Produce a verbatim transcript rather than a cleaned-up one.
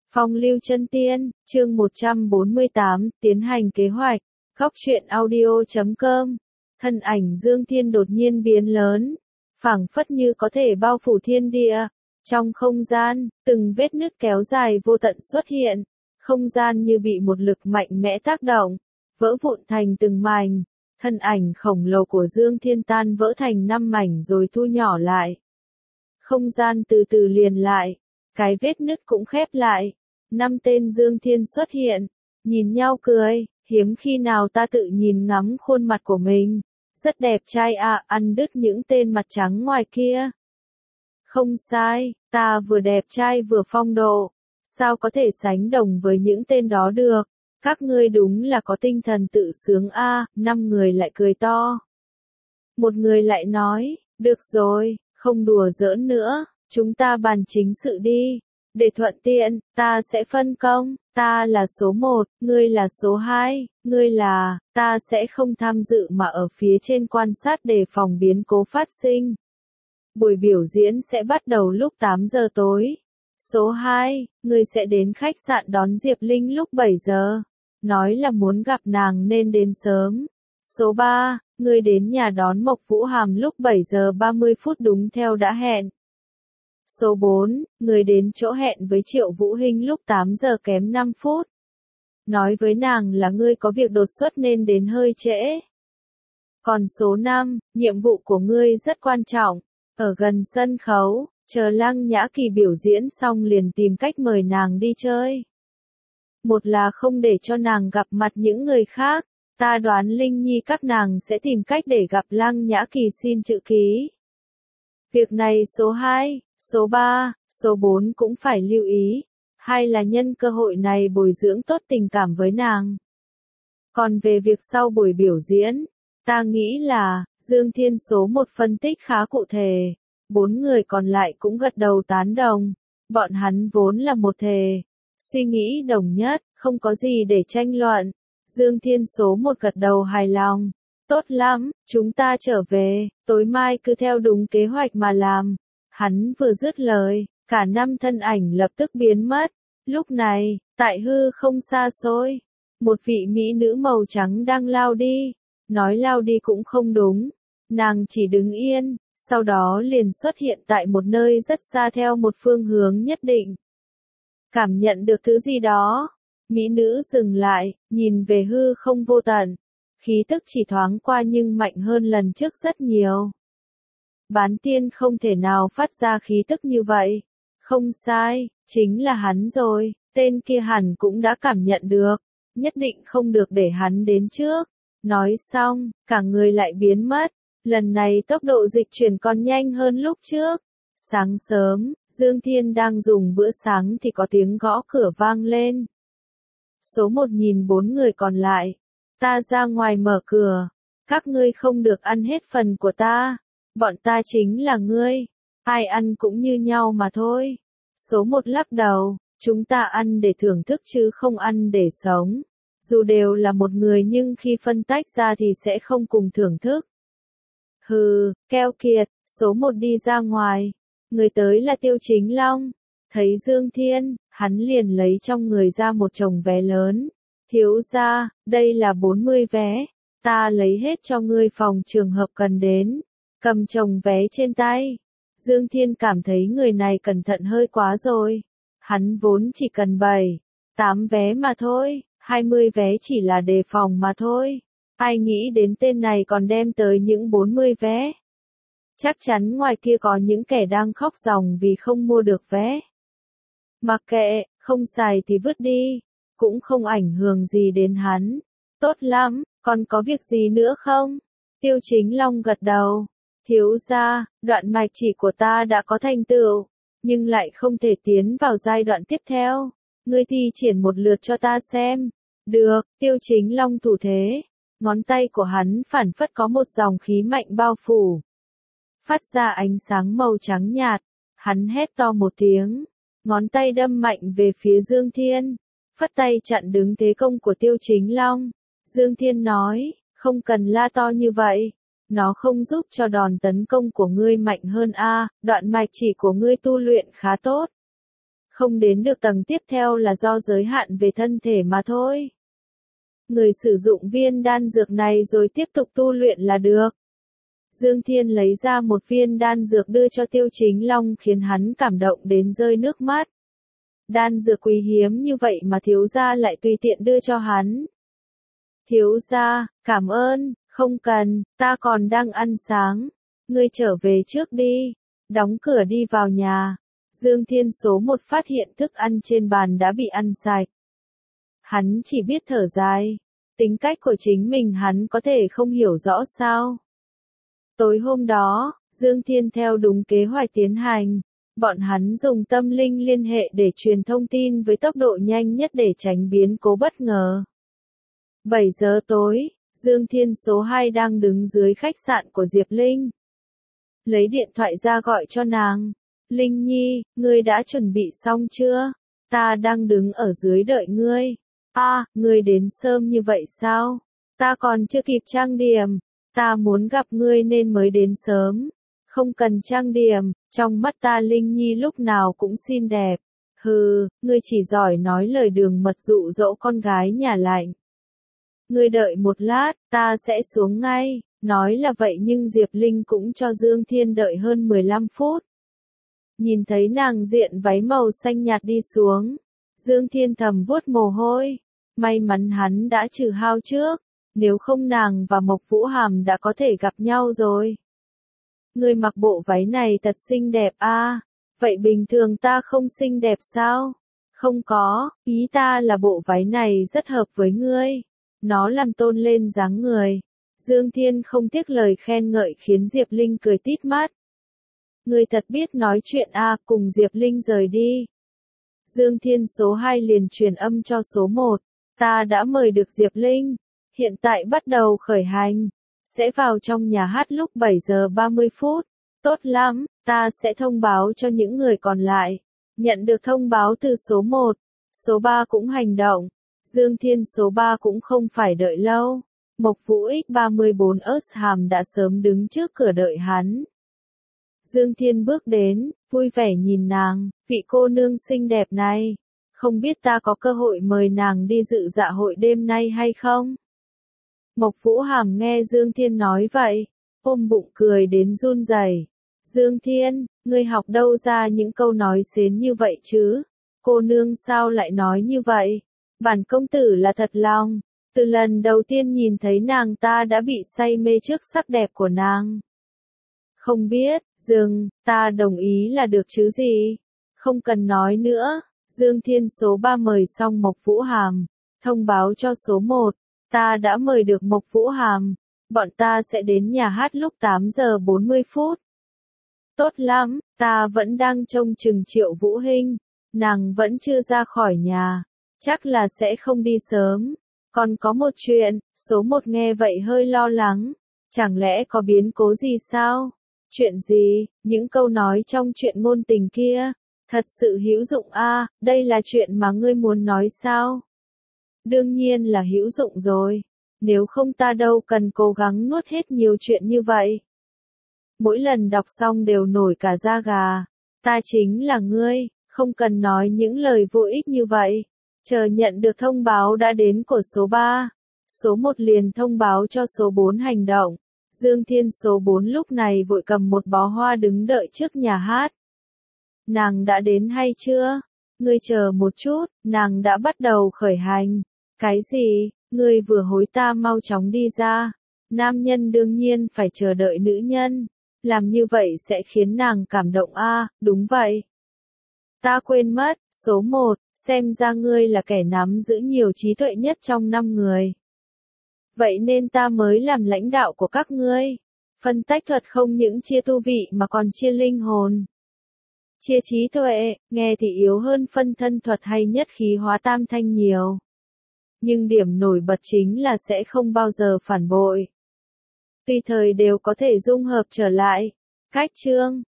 Phong lưu chân tiên, chương một trăm bốn mươi tám, tiến hành kế hoạch. Góc truyện audio chấm com. Thân ảnh Dương Thiên đột nhiên biến lớn, phảng phất như có thể bao phủ thiên địa. Trong không gian, từng vết nứt kéo dài vô tận xuất hiện, không gian như bị một lực mạnh mẽ tác động, vỡ vụn thành từng mảnh. Thân ảnh khổng lồ của Dương Thiên tan vỡ thành năm mảnh rồi thu nhỏ lại. Không gian từ từ liền lại, cái vết nứt cũng khép lại. Năm tên Dương Thiên xuất hiện, nhìn nhau cười, hiếm khi nào ta tự nhìn ngắm khuôn mặt của mình. Rất đẹp trai à, ăn đứt những tên mặt trắng ngoài kia. Không sai, ta vừa đẹp trai vừa phong độ, sao có thể sánh đồng với những tên đó được. Các ngươi đúng là có tinh thần tự sướng a, à, năm người lại cười to. Một người lại nói, được rồi, không đùa giỡn nữa, chúng ta bàn chính sự đi. Để thuận tiện, ta sẽ phân công, ta là số một, ngươi là số hai, ngươi là, ta sẽ không tham dự mà ở phía trên quan sát đề phòng biến cố phát sinh. Buổi biểu diễn sẽ bắt đầu lúc tám giờ tối. Số hai, ngươi sẽ đến khách sạn đón Diệp Linh lúc bảy giờ. Nói là muốn gặp nàng nên đến sớm. Số ba, ngươi đến nhà đón Mộc Vũ Hàm lúc bảy giờ ba mươi phút đúng theo đã hẹn. Số bốn, người đến chỗ hẹn với Triệu Vũ Hinh lúc tám giờ kém năm phút. Nói với nàng là ngươi có việc đột xuất nên đến hơi trễ. Còn số năm, nhiệm vụ của ngươi rất quan trọng. Ở gần sân khấu, chờ Lăng Nhã Kỳ biểu diễn xong liền tìm cách mời nàng đi chơi. Một là không để cho nàng gặp mặt những người khác, ta đoán Linh Nhi các nàng sẽ tìm cách để gặp Lăng Nhã Kỳ xin chữ ký. Việc này số hai, số ba, số bốn cũng phải lưu ý, hay là nhân cơ hội này bồi dưỡng tốt tình cảm với nàng. Còn về việc sau buổi biểu diễn, ta nghĩ là, Dương Thiên số một phân tích khá cụ thể, bốn người còn lại cũng gật đầu tán đồng, bọn hắn vốn là một thể, suy nghĩ đồng nhất, không có gì để tranh luận. Dương Thiên số một gật đầu hài lòng. Tốt lắm, chúng ta trở về, tối mai cứ theo đúng kế hoạch mà làm. Hắn vừa dứt lời, cả năm thân ảnh lập tức biến mất. Lúc này, tại hư không xa xôi, một vị mỹ nữ màu trắng đang lao đi. Nói lao đi cũng không đúng, nàng chỉ đứng yên, sau đó liền xuất hiện tại một nơi rất xa theo một phương hướng nhất định. Cảm nhận được thứ gì đó, mỹ nữ dừng lại, nhìn về hư không vô tận. Khí tức chỉ thoáng qua nhưng mạnh hơn lần trước rất nhiều. Bán tiên không thể nào phát ra khí tức như vậy. Không sai, chính là hắn rồi, tên kia hẳn cũng đã cảm nhận được. Nhất định không được để hắn đến trước. Nói xong, cả người lại biến mất. Lần này tốc độ dịch chuyển còn nhanh hơn lúc trước. Sáng sớm, Dương Thiên đang dùng bữa sáng thì có tiếng gõ cửa vang lên. Số một nhìn bốn người còn lại. Ta ra ngoài mở cửa, các ngươi không được ăn hết phần của ta, bọn ta chính là ngươi, ai ăn cũng như nhau mà thôi. Số một lắc đầu, chúng ta ăn để thưởng thức chứ không ăn để sống, dù đều là một người nhưng khi phân tách ra thì sẽ không cùng thưởng thức. Hừ, keo kiệt, số một đi ra ngoài, người tới là Tiêu Chính Long, thấy Dương Thiên, hắn liền lấy trong người ra một chồng vé lớn. Thiếu gia, đây là bốn mươi vé, ta lấy hết cho ngươi phòng trường hợp cần đến. Cầm chồng vé trên tay. Dương Thiên cảm thấy người này cẩn thận hơi quá rồi. Hắn vốn chỉ cần bảy, tám vé mà thôi, hai mươi vé chỉ là đề phòng mà thôi. Ai nghĩ đến tên này còn đem tới những bốn mươi vé. Chắc chắn ngoài kia có những kẻ đang khóc ròng vì không mua được vé. Mặc kệ, không xài thì vứt đi. Cũng không ảnh hưởng gì đến hắn. Tốt lắm, còn có việc gì nữa không? Tiêu Chính Long gật đầu. Thiếu gia, đoạn mạch chỉ của ta đã có thành tựu, nhưng lại không thể tiến vào giai đoạn tiếp theo. Ngươi thi triển một lượt cho ta xem. Được, Tiêu Chính Long thủ thế. Ngón tay của hắn phản phất có một dòng khí mạnh bao phủ. Phát ra ánh sáng màu trắng nhạt. Hắn hét to một tiếng. Ngón tay đâm mạnh về phía Dương Thiên. Phất tay chặn đứng thế công của Tiêu Chính Long. Dương Thiên nói, không cần la to như vậy. Nó không giúp cho đòn tấn công của ngươi mạnh hơn a, đoạn mạch chỉ của ngươi tu luyện khá tốt. Không đến được tầng tiếp theo là do giới hạn về thân thể mà thôi. Người sử dụng viên đan dược này rồi tiếp tục tu luyện là được. Dương Thiên lấy ra một viên đan dược đưa cho Tiêu Chính Long khiến hắn cảm động đến rơi nước mắt. Đan dược quý hiếm như vậy mà thiếu gia lại tùy tiện đưa cho hắn. Thiếu gia, cảm ơn, không cần, ta còn đang ăn sáng. Ngươi trở về trước đi. Đóng cửa đi vào nhà. Dương Thiên số một phát hiện thức ăn trên bàn đã bị ăn sạch. Hắn chỉ biết thở dài. Tính cách của chính mình hắn có thể không hiểu rõ sao. Tối hôm đó, Dương Thiên theo đúng kế hoạch tiến hành. Bọn hắn dùng tâm linh liên hệ để truyền thông tin với tốc độ nhanh nhất để tránh biến cố bất ngờ. bảy giờ tối, Dương Thiên số hai đang đứng dưới khách sạn của Diệp Linh. Lấy điện thoại ra gọi cho nàng. Linh Nhi, ngươi đã chuẩn bị xong chưa? Ta đang đứng ở dưới đợi ngươi. A, à, ngươi đến sớm như vậy sao? Ta còn chưa kịp trang điểm. Ta muốn gặp ngươi nên mới đến sớm. Không cần trang điểm, trong mắt ta Linh Nhi lúc nào cũng xinh đẹp. Hừ, ngươi chỉ giỏi nói lời đường mật dụ dỗ con gái nhà lạnh. Ngươi đợi một lát, ta sẽ xuống ngay. Nói là vậy nhưng Diệp Linh cũng cho Dương Thiên đợi hơn mười lăm phút. Nhìn thấy nàng diện váy màu xanh nhạt đi xuống. Dương Thiên thầm vuốt mồ hôi. May mắn hắn đã trừ hao trước. Nếu không nàng và Mộc Vũ Hàm đã có thể gặp nhau rồi. Ngươi mặc bộ váy này thật xinh đẹp a. À, vậy bình thường ta không xinh đẹp sao? Không có, ý ta là bộ váy này rất hợp với ngươi. Nó làm tôn lên dáng người. Dương Thiên không tiếc lời khen ngợi khiến Diệp Linh cười tít mắt. Ngươi thật biết nói chuyện a, à, cùng Diệp Linh rời đi. Dương Thiên số hai liền truyền âm cho số một. Ta đã mời được Diệp Linh. Hiện tại bắt đầu khởi hành. Sẽ vào trong nhà hát lúc bảy giờ ba mươi phút. Tốt lắm, ta sẽ thông báo cho những người còn lại. Nhận được thông báo từ số một. Số ba cũng hành động. Dương Thiên số ba cũng không phải đợi lâu. Mộc Vũ X ba mươi bốn Ớt-Hàm đã sớm đứng trước cửa đợi hắn. Dương Thiên bước đến, vui vẻ nhìn nàng, vị cô nương xinh đẹp này. Không biết ta có cơ hội mời nàng đi dự dạ hội đêm nay hay không? Mộc Vũ Hàm nghe Dương Thiên nói vậy, ôm bụng cười đến run rẩy. Dương Thiên, ngươi học đâu ra những câu nói xến như vậy chứ? Cô nương sao lại nói như vậy? Bản công tử là thật lòng. Từ lần đầu tiên nhìn thấy nàng ta đã bị say mê trước sắc đẹp của nàng. Không biết, dừng, ta đồng ý là được chứ gì? Không cần nói nữa. Dương Thiên số ba mời xong Mộc Vũ Hàm, thông báo cho số một. Ta đã mời được Mộc Vũ Hàm. Bọn ta sẽ đến nhà hát lúc tám giờ bốn mươi phút. Tốt lắm, ta vẫn đang trông chừng Triệu Vũ Hinh. Nàng vẫn chưa ra khỏi nhà. Chắc là sẽ không đi sớm. Còn có một chuyện, số một nghe vậy hơi lo lắng. Chẳng lẽ có biến cố gì sao? Chuyện gì? Những câu nói trong chuyện ngôn tình kia. Thật sự hữu dụng a, à, đây là chuyện mà ngươi muốn nói sao? Đương nhiên là hữu dụng rồi. Nếu không ta đâu cần cố gắng nuốt hết nhiều chuyện như vậy. Mỗi lần đọc xong đều nổi cả da gà. Ta chính là ngươi, không cần nói những lời vô ích như vậy. Chờ nhận được thông báo đã đến của số ba. Số một liền thông báo cho số bốn hành động. Dương Thiên số bốn lúc này vội cầm một bó hoa đứng đợi trước nhà hát. Nàng đã đến hay chưa? Ngươi chờ một chút, nàng đã bắt đầu khởi hành. Cái gì? Ngươi vừa hối ta mau chóng đi ra. Nam nhân đương nhiên phải chờ đợi nữ nhân. Làm như vậy sẽ khiến nàng cảm động a, à, đúng vậy. Ta quên mất, số một, xem ra ngươi là kẻ nắm giữ nhiều trí tuệ nhất trong năm người. Vậy nên ta mới làm lãnh đạo của các ngươi. Phân tách thuật không những chia tu vị mà còn chia linh hồn. Chia trí tuệ, nghe thì yếu hơn phân thân thuật hay nhất khí hóa tam thanh nhiều. Nhưng điểm nổi bật chính là sẽ không bao giờ phản bội. Tùy thời đều có thể dung hợp trở lại. Cách chương